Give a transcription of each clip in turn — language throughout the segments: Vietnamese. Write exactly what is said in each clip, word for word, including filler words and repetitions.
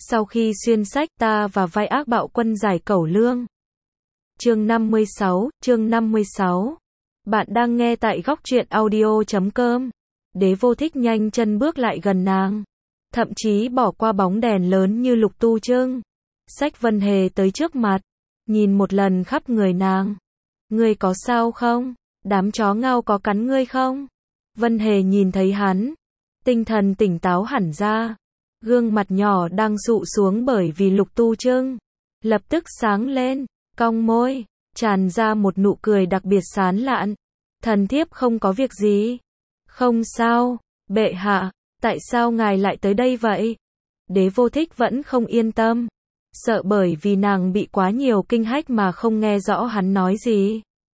Sau khi xuyên sách ta và vai ác bạo quân giải cẩu lương. Chương năm mươi sáu, chương năm mươi sáu. Bạn đang nghe tại góc truyện audio chấm com. Đế Vô Thích nhanh chân bước lại gần nàng. Thậm chí bỏ qua bóng đèn lớn như Lục Tu Trưng. Xách Vân Hề tới trước mặt. Nhìn một lần khắp người nàng. Ngươi có sao không? Đám chó ngao có cắn ngươi không? Vân Hề nhìn thấy hắn. Tinh thần tỉnh táo hẳn ra. Gương mặt nhỏ đang sụ xuống bởi vì Lục Tu Trưng. Lập tức sáng lên, cong môi, tràn ra một nụ cười đặc biệt sán lạn. Thần thiếp không có việc gì. Không sao, bệ hạ, tại sao ngài lại tới đây vậy? Đế Vô Thích vẫn không yên tâm. Sợ bởi vì nàng bị quá nhiều kinh hách mà không nghe rõ hắn nói gì.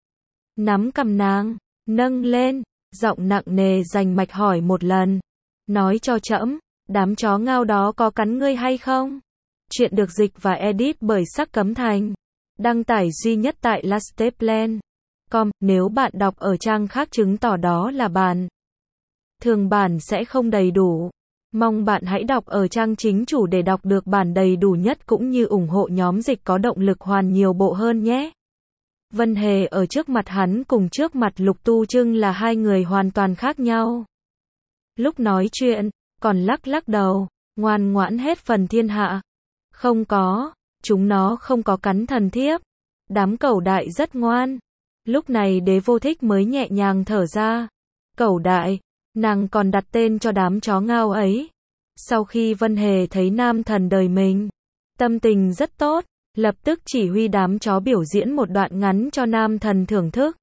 Nắm cầm nàng, nâng lên, giọng nặng nề rành mạch hỏi một lần. Nói cho trẫm, đám chó ngao đó có cắn ngươi hay không? Chuyện được dịch và edit bởi Sắc Cấm Thành. Đăng tải duy nhất tại lasteplan chấm com. Nếu bạn đọc ở trang khác chứng tỏ đó là bản thường bản sẽ không đầy đủ. Mong bạn hãy đọc ở trang chính chủ để đọc được bản đầy đủ nhất cũng như ủng hộ nhóm dịch có động lực hoàn nhiều bộ hơn nhé. Vân Hề ở trước mặt hắn cùng trước mặt Lục Tu Trưng là hai người hoàn toàn khác nhau. Lúc nói chuyện, còn lắc lắc đầu, ngoan ngoãn hết phần thiên hạ. Không có, chúng nó không có cắn thần thiếp. Đám cẩu đại rất ngoan. Lúc này Đế Vô Thích mới nhẹ nhàng thở ra. Cẩu đại, nàng còn đặt tên cho đám chó ngao ấy. Sau khi Vân Hề thấy nam thần đời mình, tâm tình rất tốt, lập tức chỉ huy đám chó biểu diễn một đoạn ngắn cho nam thần thưởng thức.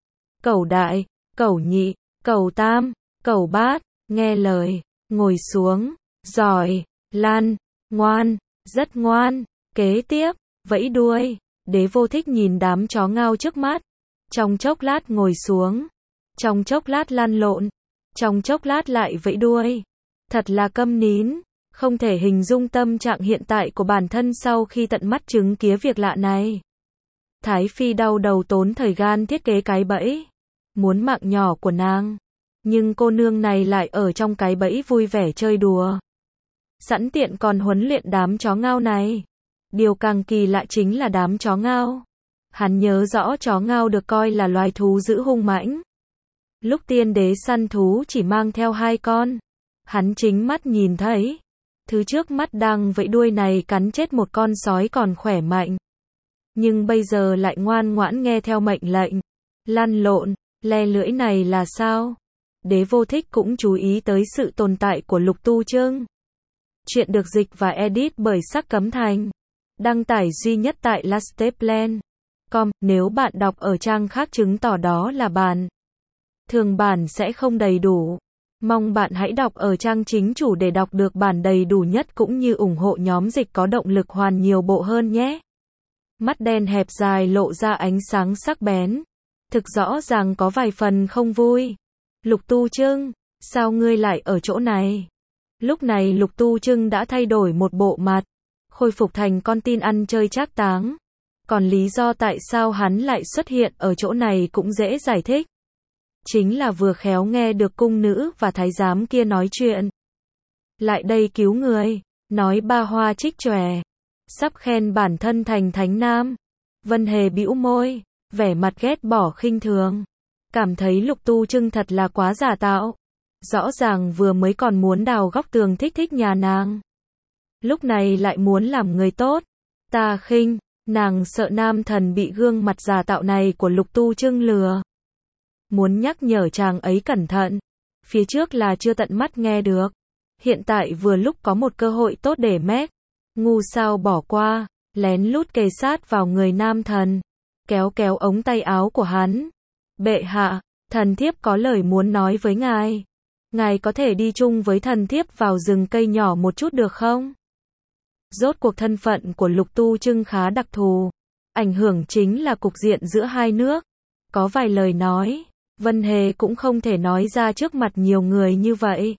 Cẩu đại, cẩu nhị, cẩu tam, cẩu bát, nghe lời, ngồi xuống, giỏi, lăn, ngoan, rất ngoan, kế tiếp, vẫy đuôi. Đế Vô Thích nhìn đám chó ngao trước mắt, trong chốc lát ngồi xuống, trong chốc lát lăn lộn, trong chốc lát lại vẫy đuôi. Thật là câm nín, không thể hình dung tâm trạng hiện tại của bản thân sau khi tận mắt chứng kiến việc lạ này. Thái Phi đau đầu tốn thời gian thiết kế cái bẫy, muốn mạng nhỏ của nàng. Nhưng cô nương này lại ở trong cái bẫy vui vẻ chơi đùa. Sẵn tiện còn huấn luyện đám chó ngao này. Điều càng kỳ lạ chính là đám chó ngao. Hắn nhớ rõ chó ngao được coi là loài thú dữ hung mãnh. Lúc tiên đế săn thú chỉ mang theo hai con. Hắn chính mắt nhìn thấy. Thứ trước mắt đang vẫy đuôi này cắn chết một con sói còn khỏe mạnh. Nhưng bây giờ lại ngoan ngoãn nghe theo mệnh lệnh. Lăn lộn, le lưỡi này là sao? Đế Vô Thích cũng chú ý tới sự tồn tại của Lục Tu Trưng. Chuyện được dịch và edit bởi Sắc Cấm Thành. Đăng tải duy nhất tại lasteplan chấm com. Nếu bạn đọc ở trang khác chứng tỏ đó là bản thường bản sẽ không đầy đủ. Mong bạn hãy đọc ở trang chính chủ để đọc được bản đầy đủ nhất cũng như ủng hộ nhóm dịch có động lực hoàn nhiều bộ hơn nhé. Mắt đen hẹp dài lộ ra ánh sáng sắc bén. Thực rõ ràng có vài phần không vui. Lục Tu Trưng, sao ngươi lại ở chỗ này? Lúc này Lục Tu Trưng đã thay đổi một bộ mặt, khôi phục thành con tin ăn chơi trác táng. Còn lý do tại sao hắn lại xuất hiện ở chỗ này cũng dễ giải thích. Chính là vừa khéo nghe được cung nữ và thái giám kia nói chuyện. Lại đây cứu người, nói ba hoa trích chòe, sắp khen bản thân thành thánh nam. Vân Hề bĩu môi, vẻ mặt ghét bỏ khinh thường. Cảm thấy Lục Tu Trưng thật là quá giả tạo. Rõ ràng vừa mới còn muốn đào góc tường thích thích nhà nàng. Lúc này lại muốn làm người tốt. Ta khinh, nàng sợ nam thần bị gương mặt giả tạo này của Lục Tu Trưng lừa. Muốn nhắc nhở chàng ấy cẩn thận. Phía trước là chưa tận mắt nghe được. Hiện tại vừa lúc có một cơ hội tốt để mét. Ngu sao bỏ qua, lén lút kề sát vào người nam thần. Kéo kéo ống tay áo của hắn. Bệ hạ, thần thiếp có lời muốn nói với ngài. Ngài có thể đi chung với thần thiếp vào rừng cây nhỏ một chút được không? Rốt cuộc thân phận của Lục Tu Trưng khá đặc thù. Ảnh hưởng chính là cục diện giữa hai nước. Có vài lời nói, Vân Hề cũng không thể nói ra trước mặt nhiều người như vậy.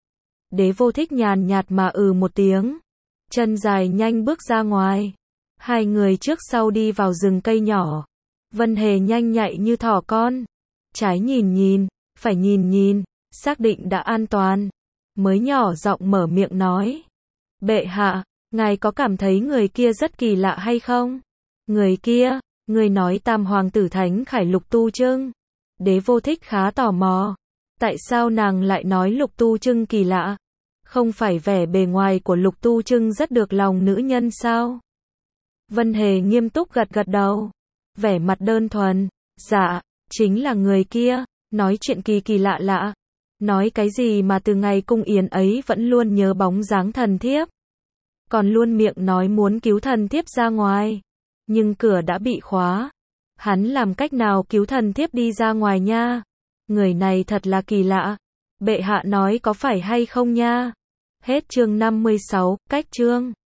Đế Vô Thích nhàn nhạt mà ừ một tiếng. Chân dài nhanh bước ra ngoài. Hai người trước sau đi vào rừng cây nhỏ. Vân Hề nhanh nhạy như thỏ con. Trái nhìn nhìn, phải nhìn nhìn, xác định đã an toàn. Mới nhỏ giọng mở miệng nói. Bệ hạ, ngài có cảm thấy người kia rất kỳ lạ hay không? Người kia, người nói Tam hoàng tử Thánh Khải Lục Tu Trưng. Đế Vô Thích khá tò mò. Tại sao nàng lại nói Lục Tu Trưng kỳ lạ? Không phải vẻ bề ngoài của Lục Tu Trưng rất được lòng nữ nhân sao? Vân Hề nghiêm túc gật gật đầu. Vẻ mặt đơn thuần. Dạ, chính là người kia. Nói chuyện kỳ kỳ lạ lạ. Nói cái gì mà từ ngày cung yến ấy vẫn luôn nhớ bóng dáng thần thiếp. Còn luôn miệng nói muốn cứu thần thiếp ra ngoài. Nhưng cửa đã bị khóa. Hắn làm cách nào cứu thần thiếp đi ra ngoài nha? Người này thật là kỳ lạ. Bệ hạ nói có phải hay không nha? Hết chương năm mươi sáu, cách chương.